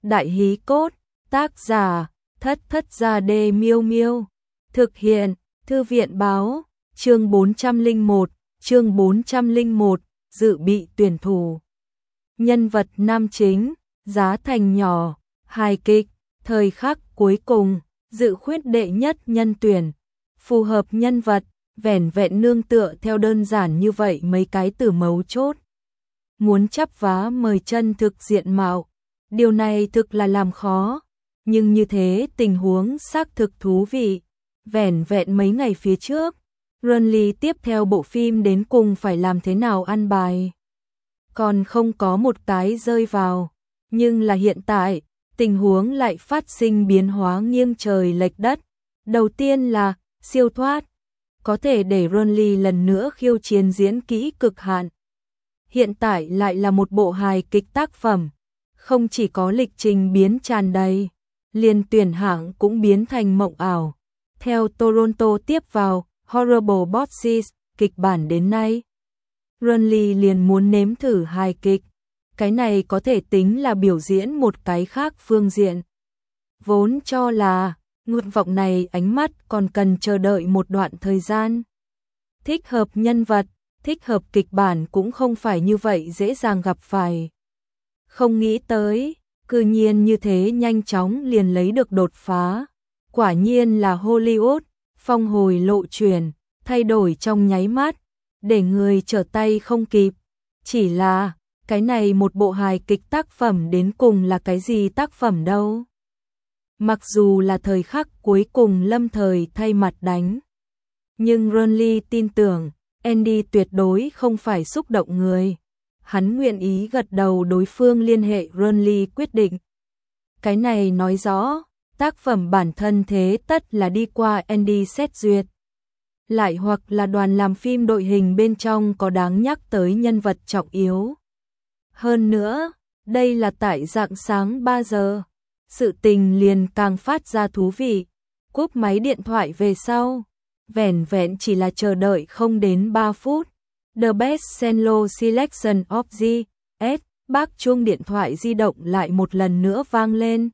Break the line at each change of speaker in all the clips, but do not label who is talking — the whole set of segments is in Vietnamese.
Đại hí cốt, tác giả, Thất Thất Gia Đê Miêu Miêu. Thực hiện, Thư viện báo, chương 401, dự bị tuyển thủ. Nhân vật nam chính, giá thành nhỏ, hài kịch, thời khắc cuối cùng, dự khuyết đệ nhất nhân tuyển. Phù hợp nhân vật, vẻn vẹn nương tựa theo đơn giản như vậy mấy cái từ mấu chốt. Muốn chắp vá mời chân thực diện mạo, điều này thực là làm khó, nhưng như thế tình huống xác thực thú vị. Vẻn vẹn mấy ngày phía trước, Renly tiếp theo bộ phim đến cùng phải làm thế nào ăn bài. Còn không có một cái rơi vào, nhưng là hiện tại, tình huống lại phát sinh biến hóa nghiêng trời lệch đất. Đầu tiên là siêu thoát, có thể để Renly lần nữa khiêu chiến diễn kỹ cực hạn. Hiện tại lại là một bộ hài kịch tác phẩm, không chỉ có lịch trình biến tràn đầy, liền tuyển hạng cũng biến thành mộng ảo. Theo Toronto tiếp vào Horrible Bosses, kịch bản đến nay, Renly liền muốn nếm thử hài kịch, cái này có thể tính là biểu diễn một cái khác phương diện. Vốn cho là nguyện vọng này ánh mắt còn cần chờ đợi một đoạn thời gian. Thích hợp nhân vật, thích hợp kịch bản cũng không phải như vậy dễ dàng gặp phải. Không nghĩ tới, cư nhiên như thế nhanh chóng liền lấy được đột phá. Quả nhiên là Hollywood, phong hồi lộ chuyển, thay đổi trong nháy mắt, để người trở tay không kịp. Chỉ là, cái này một bộ hài kịch tác phẩm đến cùng là cái gì tác phẩm đâu? Mặc dù là thời khắc cuối cùng lâm thời thay mặt đánh, nhưng Renly tin tưởng, Andy tuyệt đối không phải xúc động người. Hắn nguyện ý gật đầu đối phương liên hệ Renly quyết định. Cái này nói rõ, tác phẩm bản thân thế tất là đi qua Andy xét duyệt. Lại hoặc là đoàn làm phim đội hình bên trong có đáng nhắc tới nhân vật trọng yếu. Hơn nữa, đây là tại rạng sáng 3 giờ. Sự tình liền càng phát ra thú vị. Cúp máy điện thoại về sau, vẻn vẹn chỉ là chờ đợi không đến 3 phút. The best cello selection of the S. Bác chuông điện thoại di động lại một lần nữa vang lên.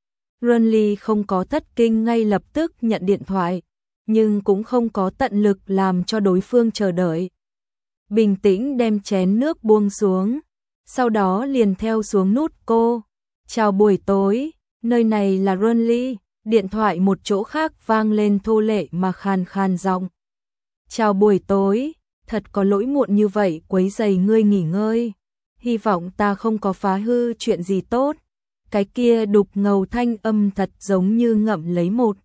Renly không có thất kinh ngay lập tức nhận điện thoại, nhưng cũng không có tận lực làm cho đối phương chờ đợi. Bình tĩnh đem chén nước buông xuống, sau đó liền theo xuống nút cô. Chào buổi tối, nơi này là Renly. Điện thoại một chỗ khác vang lên thô lệ mà khàn khàn giọng. Chào buổi tối, thật có lỗi muộn như vậy quấy rầy ngươi nghỉ ngơi. Hy vọng ta không có phá hư chuyện gì tốt. Cái kia đục ngầu thanh âm thật giống như ngậm lấy một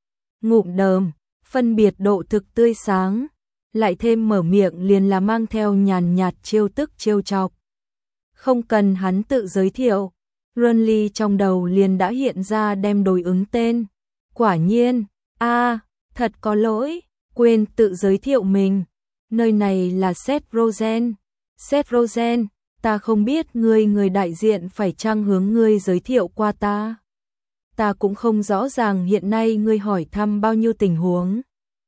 ngụm đờm, phân biệt độ thực tươi sáng, lại thêm mở miệng liền là mang theo nhàn nhạt trêu tức trêu chọc. Không cần hắn tự giới thiệu, Renly trong đầu liền đã hiện ra đem đối ứng tên. Quả nhiên, thật có lỗi, quên tự giới thiệu mình. Nơi này là Seth Rogen. Seth Rogen, ta không biết người đại diện phải chăng hướng ngươi giới thiệu qua ta. Ta cũng không rõ ràng hiện nay ngươi hỏi thăm bao nhiêu tình huống.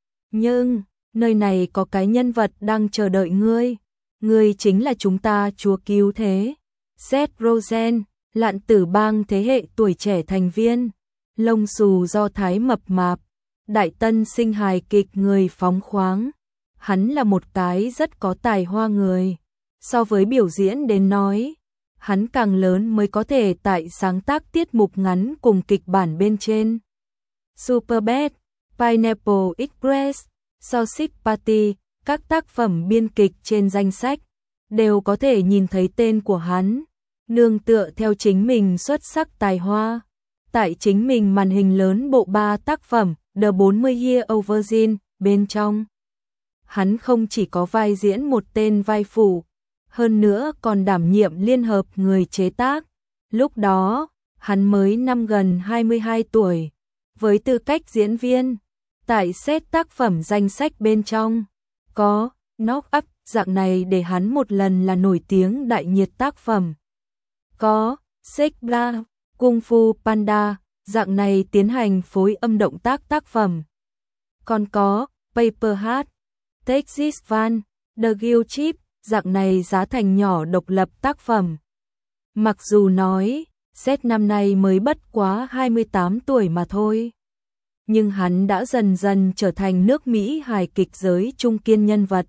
Nhưng, nơi này có cái nhân vật đang chờ đợi ngươi. Ngươi chính là chúng ta chúa cứu thế. Seth Rogen, Lạn Tử Bang thế hệ tuổi trẻ thành viên, lông xù do thái mập mạp, đại tân sinh hài kịch người phóng khoáng. Hắn là một cái rất có tài hoa người. So với biểu diễn đến nói, hắn càng lớn mới có thể tại sáng tác tiết mục ngắn cùng kịch bản bên trên. Superbad, Pineapple Express, Sausage Party, các tác phẩm biên kịch trên danh sách, đều có thể nhìn thấy tên của hắn. Nương tựa theo chính mình xuất sắc tài hoa, tại chính mình màn hình lớn bộ 3 tác phẩm The 40 Year Old Virgin bên trong. Hắn không chỉ có vai diễn một tên vai phụ, hơn nữa còn đảm nhiệm liên hợp người chế tác. Lúc đó, hắn mới năm gần 22 tuổi, với tư cách diễn viên, tại set tác phẩm danh sách bên trong, có Knock Up dạng này để hắn một lần là nổi tiếng đại nhiệt tác phẩm. Có Sekla, Kung Fu Panda, dạng này tiến hành phối âm động tác tác phẩm. Còn có Paper Heart, Texas Van, The Guild Chip, dạng này giá thành nhỏ độc lập tác phẩm. Mặc dù nói, Seth năm nay mới bất quá 28 tuổi mà thôi. Nhưng hắn đã dần dần trở thành nước Mỹ hài kịch giới trung kiên nhân vật.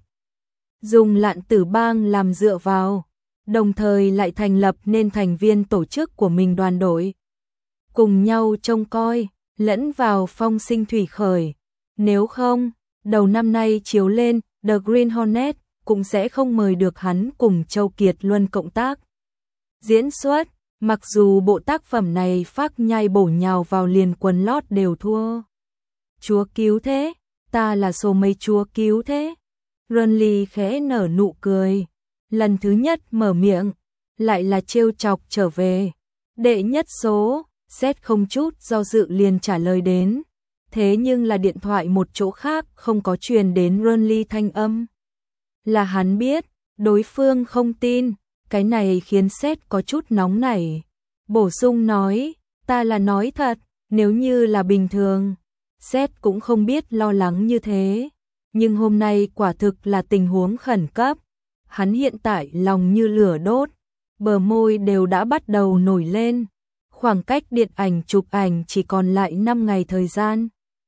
Dùng Lạn Tử Bang làm dựa vào, đồng thời lại thành lập nên thành viên tổ chức của mình đoàn đội. Cùng nhau trông coi, lẫn vào phong sinh thủy khởi. Nếu không, đầu năm nay chiếu lên, The Green Hornet cũng sẽ không mời được hắn cùng Châu Kiệt Luân cộng tác diễn xuất. Mặc dù bộ tác phẩm này phác nhai bổ nhào vào liền quần lót đều thua. Chúa cứu thế, ta là số mấy chúa cứu thế. Renly khẽ nở nụ cười. Lần thứ nhất mở miệng, lại là trêu chọc trở về. Đệ nhất số, Seth không chút do dự liền trả lời đến. Thế nhưng là điện thoại một chỗ khác không có truyền đến Renly thanh âm. Là hắn biết, đối phương không tin. Cái này khiến Seth có chút nóng nảy. Bổ sung nói, ta là nói thật, nếu như là bình thường, Seth cũng không biết lo lắng như thế. Nhưng hôm nay quả thực là tình huống khẩn cấp. Hắn hiện tại lòng như lửa đốt, bờ môi đều đã bắt đầu nổi lên. Khoảng cách điện ảnh chụp ảnh chỉ còn lại 5 ngày thời gian.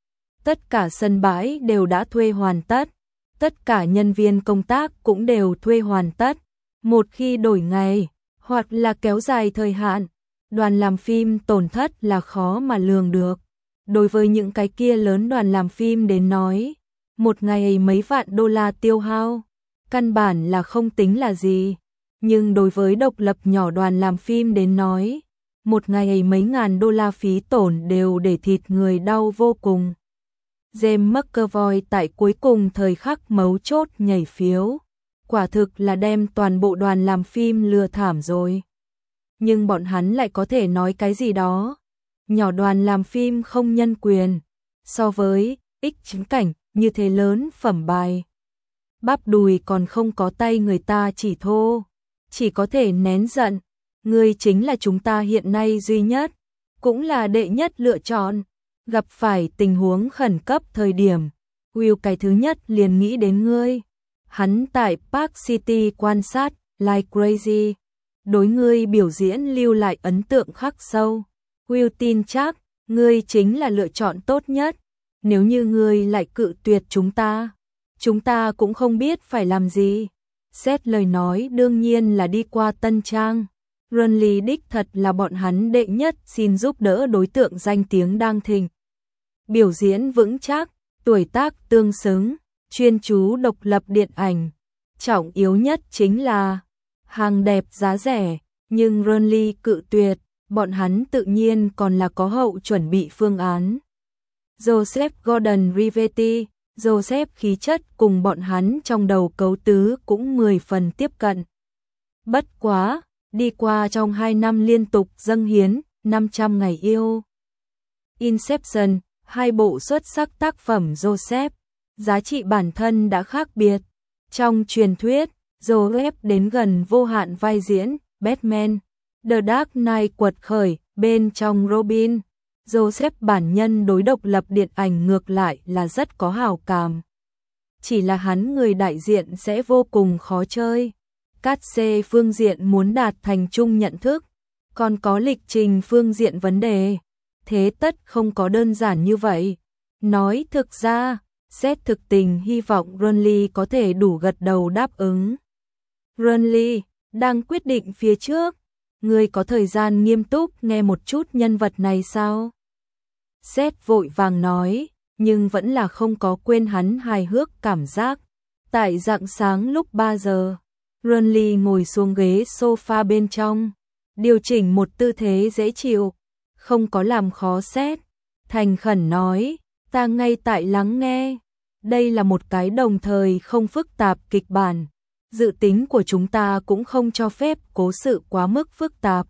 Tất cả sân bãi đều đã thuê hoàn tất. Tất cả nhân viên công tác cũng đều thuê hoàn tất. Một khi đổi ngày, hoặc là kéo dài thời hạn, đoàn làm phim tổn thất là khó mà lường được. Đối với những cái kia lớn đoàn làm phim đến nói, một ngày mấy vạn đô la tiêu hao, căn bản là không tính là gì. Nhưng đối với độc lập nhỏ đoàn làm phim đến nói, một ngày mấy ngàn đô la phí tổn đều để thịt người đau vô cùng. James McAvoy tại cuối cùng thời khắc mấu chốt nhảy phiếu. Quả thực là đem toàn bộ đoàn làm phim lừa thảm rồi. Nhưng bọn hắn lại có thể nói cái gì đó. Nhỏ đoàn làm phim không nhân quyền. So với X chính cảnh như thế lớn phẩm bài. Bắp đùi còn không có tay người ta chỉ thô. Chỉ có thể nén giận. Ngươi chính là chúng ta hiện nay duy nhất. Cũng là đệ nhất lựa chọn. Gặp phải tình huống khẩn cấp thời điểm. Will cái thứ nhất liền nghĩ đến ngươi. Hắn tại Park City quan sát, like crazy. Đối ngươi biểu diễn lưu lại ấn tượng khắc sâu. Will tin chắc, ngươi chính là lựa chọn tốt nhất. Nếu như ngươi lại cự tuyệt chúng ta cũng không biết phải làm gì. Xét lời nói đương nhiên là đi qua Tân Trang. Renly đích thật là bọn hắn đệ nhất xin giúp đỡ đối tượng danh tiếng đang thịnh. Biểu diễn vững chắc, tuổi tác tương xứng. Chuyên chú độc lập điện ảnh, trọng yếu nhất chính là hàng đẹp giá rẻ, nhưng Renly cự tuyệt, bọn hắn tự nhiên còn là có hậu chuẩn bị phương án. Joseph Gordon-Levitt, Joseph khí chất cùng bọn hắn trong đầu cấu tứ cũng 10 phần tiếp cận. Bất quá, đi qua trong 2 năm liên tục dâng hiến, 500 ngày yêu. Inception, 2 bộ xuất sắc tác phẩm Joseph. Giá trị bản thân đã khác biệt. Trong truyền thuyết, Joseph đến gần vô hạn vai diễn Batman, The Dark Knight quật khởi, bên trong Robin. Joseph bản nhân đối độc lập điện ảnh ngược lại là rất có hảo cảm. Chỉ là hắn người đại diện sẽ vô cùng khó chơi. Cát xê phương diện muốn đạt thành chung nhận thức, còn có lịch trình phương diện vấn đề. Thế tất không có đơn giản như vậy. Nói thực ra, Seth thực tình hy vọng Renly có thể đủ gật đầu đáp ứng. Renly, đang quyết định phía trước, ngươi có thời gian nghiêm túc nghe một chút nhân vật này sao? Seth vội vàng nói, nhưng vẫn là không có quên hắn hài hước cảm giác. Tại rạng sáng lúc 3 giờ, Renly ngồi xuống ghế sofa bên trong, điều chỉnh một tư thế dễ chịu, không có làm khó Seth. Thành khẩn nói, ta ngay tại lắng nghe. Đây là một cái đồng thời không phức tạp kịch bản. Dự tính của chúng ta cũng không cho phép cố sự quá mức phức tạp.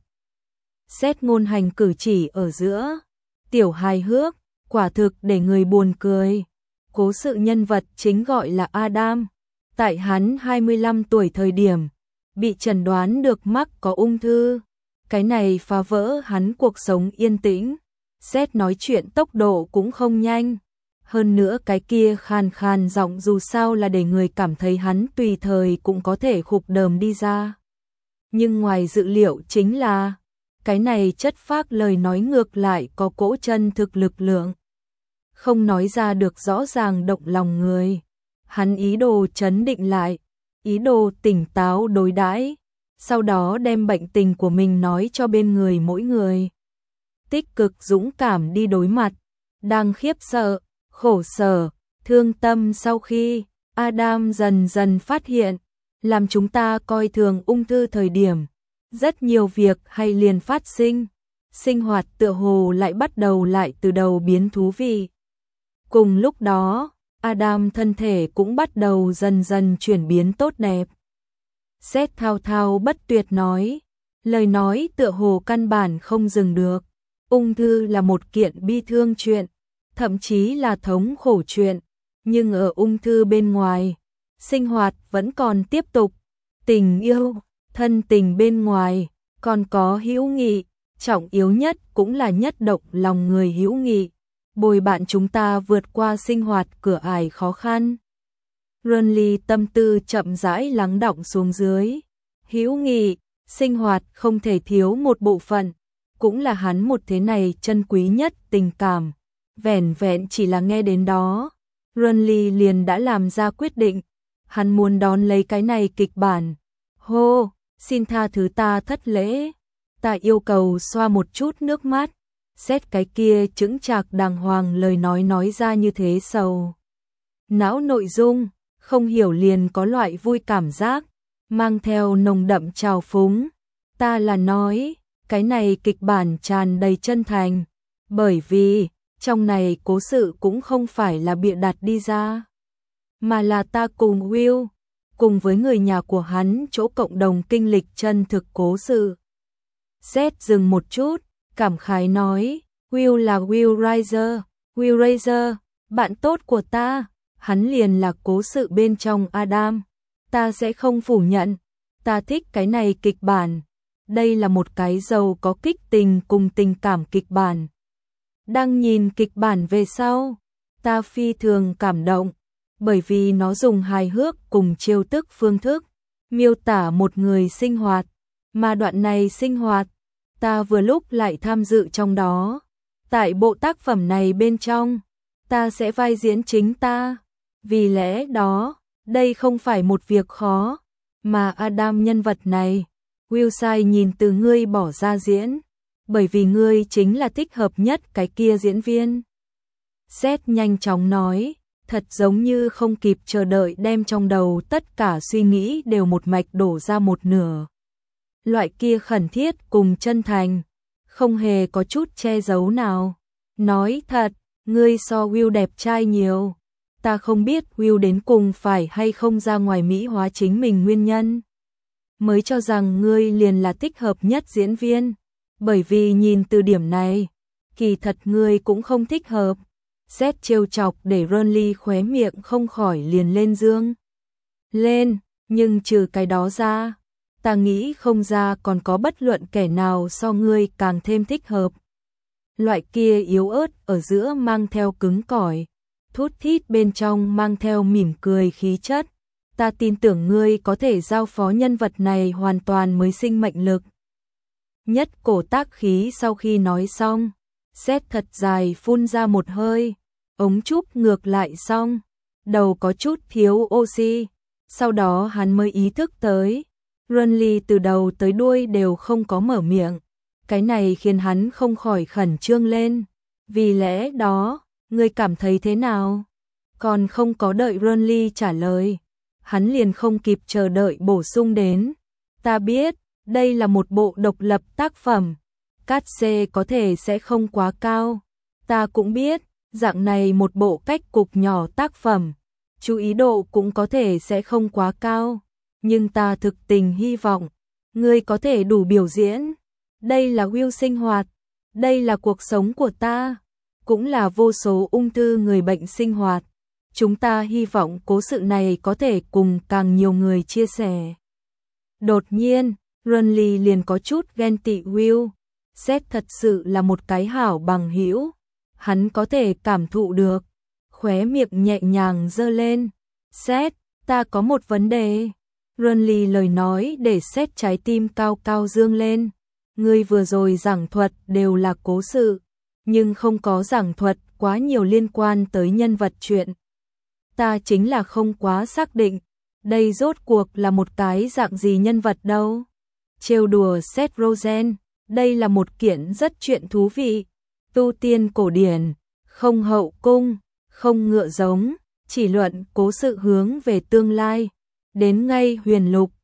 Xét ngôn hành cử chỉ ở giữa, tiểu hài hước, quả thực để người buồn cười. Cố sự nhân vật chính gọi là Adam. Tại hắn 25 tuổi thời điểm, bị chẩn đoán được mắc có ung thư. Cái này phá vỡ hắn cuộc sống yên tĩnh. Seth nói chuyện tốc độ cũng không nhanh. Hơn nữa cái kia khàn khàn giọng dù sao là để người cảm thấy hắn tùy thời cũng có thể khục đờm đi ra. Nhưng ngoài dự liệu chính là, Cái này chất phác lời nói ngược lại có cỗ chân thực lực lượng. Không nói ra được rõ ràng động lòng người. Hắn ý đồ trấn định lại, ý đồ tỉnh táo đối đãi, sau đó đem bệnh tình của mình nói cho bên người mỗi người. Tích cực dũng cảm đi đối mặt, đang khiếp sợ, khổ sở, thương tâm sau khi Adam dần dần phát hiện, làm chúng ta coi thường ung thư thời điểm, rất nhiều việc hay liền phát sinh, sinh hoạt tựa hồ lại bắt đầu lại từ đầu biến thú vị. Cùng lúc đó, Adam thân thể cũng bắt đầu dần dần chuyển biến tốt đẹp. Seth thao thao bất tuyệt nói, lời nói tựa hồ căn bản không dừng được. Ung thư là một kiện bi thương chuyện, thậm chí là thống khổ chuyện, nhưng ở ung thư bên ngoài, sinh hoạt vẫn còn tiếp tục. Tình yêu, thân tình bên ngoài, còn có hữu nghị, trọng yếu nhất cũng là nhất động lòng người hữu nghị, bồi bạn chúng ta vượt qua sinh hoạt cửa ải khó khăn. Renly tâm tư chậm rãi lắng đọng xuống dưới. Hữu nghị, sinh hoạt không thể thiếu một bộ phận, cũng là hắn một thế này chân quý nhất tình cảm. Vẻn vẹn chỉ là nghe đến đó, Renly liền đã làm ra quyết định, hắn muốn đón lấy cái này kịch bản. Hô, xin tha thứ ta thất lễ, ta yêu cầu xoa một chút nước mắt. Xét cái kia chững chạc đàng hoàng lời nói ra như thế sầu. Não nội dung, không hiểu liền có loại vui cảm giác, mang theo nồng đậm trào phúng. Ta là nói, cái này kịch bản tràn đầy chân thành, bởi vì, trong này cố sự cũng không phải là bịa đặt đi ra, mà là ta cùng Will, cùng với người nhà của hắn chỗ cộng đồng kinh lịch chân thực cố sự. Seth dừng một chút, cảm khái nói, Will là Will Reiser, bạn tốt của ta, hắn liền là cố sự bên trong Adam. Ta sẽ không phủ nhận, ta thích cái này kịch bản. Đây là một cái giàu có kích tình cùng tình cảm kịch bản. Đang nhìn kịch bản về sau, ta phi thường cảm động, bởi vì nó dùng hài hước cùng trêu tức phương thức, miêu tả một người sinh hoạt, mà đoạn này sinh hoạt, ta vừa lúc lại tham dự trong đó. Tại bộ tác phẩm này bên trong, ta sẽ vai diễn chính ta. Vì lẽ đó, đây không phải một việc khó, mà Adam nhân vật này, Will nhìn từ ngươi bỏ ra diễn, bởi vì ngươi chính là thích hợp nhất cái kia diễn viên. Seth nhanh chóng nói, thật giống như không kịp chờ đợi đem trong đầu tất cả suy nghĩ đều một mạch đổ ra một nửa. Loại kia khẩn thiết cùng chân thành, không hề có chút che giấu nào. Nói thật, ngươi so Will đẹp trai nhiều. Ta không biết Will đến cùng phải hay không ra ngoài mỹ hóa chính mình nguyên nhân. Mới cho rằng ngươi liền là thích hợp nhất diễn viên. Bởi vì nhìn từ điểm này, kỳ thật ngươi cũng không thích hợp. Seth trêu chọc để Renly khóe miệng không khỏi liền lên dương. Lên, nhưng trừ cái đó ra, ta nghĩ không ra còn có bất luận kẻ nào so ngươi càng thêm thích hợp. Loại kia yếu ớt ở giữa mang theo cứng cỏi, thút thít bên trong mang theo mỉm cười khí chất. Ta tin tưởng ngươi có thể giao phó nhân vật này hoàn toàn mới sinh mệnh lực. Nhất cổ tác khí sau khi nói xong, Seth thật dài phun ra một hơi, ống trúc ngược lại xong, đầu có chút thiếu oxy, sau đó hắn mới ý thức tới, Renly từ đầu tới đuôi đều không có mở miệng, cái này khiến hắn không khỏi khẩn trương lên, vì lẽ đó, ngươi cảm thấy thế nào? Còn không có đợi Renly trả lời, hắn liền không kịp chờ đợi bổ sung đến, ta biết, đây là một bộ độc lập tác phẩm, cát xê có thể sẽ không quá cao, ta cũng biết, dạng này một bộ cách cục nhỏ tác phẩm, chú ý độ cũng có thể sẽ không quá cao, nhưng ta thực tình hy vọng, ngươi có thể đủ biểu diễn, đây là Will sinh hoạt, đây là cuộc sống của ta, cũng là vô số ung thư người bệnh sinh hoạt, chúng ta hy vọng cố sự này có thể cùng càng nhiều người chia sẻ. Đột nhiên, Renly liền có chút ghen tị Will, Seth thật sự là một cái hảo bằng hữu, hắn có thể cảm thụ được, khóe miệng nhẹ nhàng giơ lên, Seth, ta có một vấn đề. Renly lời nói để Seth trái tim cao cao dương lên, Ngươi vừa rồi giảng thuật đều là cố sự, nhưng không có giảng thuật quá nhiều liên quan tới nhân vật truyện. Ta chính là không quá xác định, đây rốt cuộc là một cái dạng gì nhân vật đâu. Trêu đùa Seth Rogen, đây là một kiện rất chuyện thú vị. Tu tiên cổ điển, không hậu cung, không ngựa giống, chỉ luận cố sự hướng về tương lai. Đến ngay huyền lục,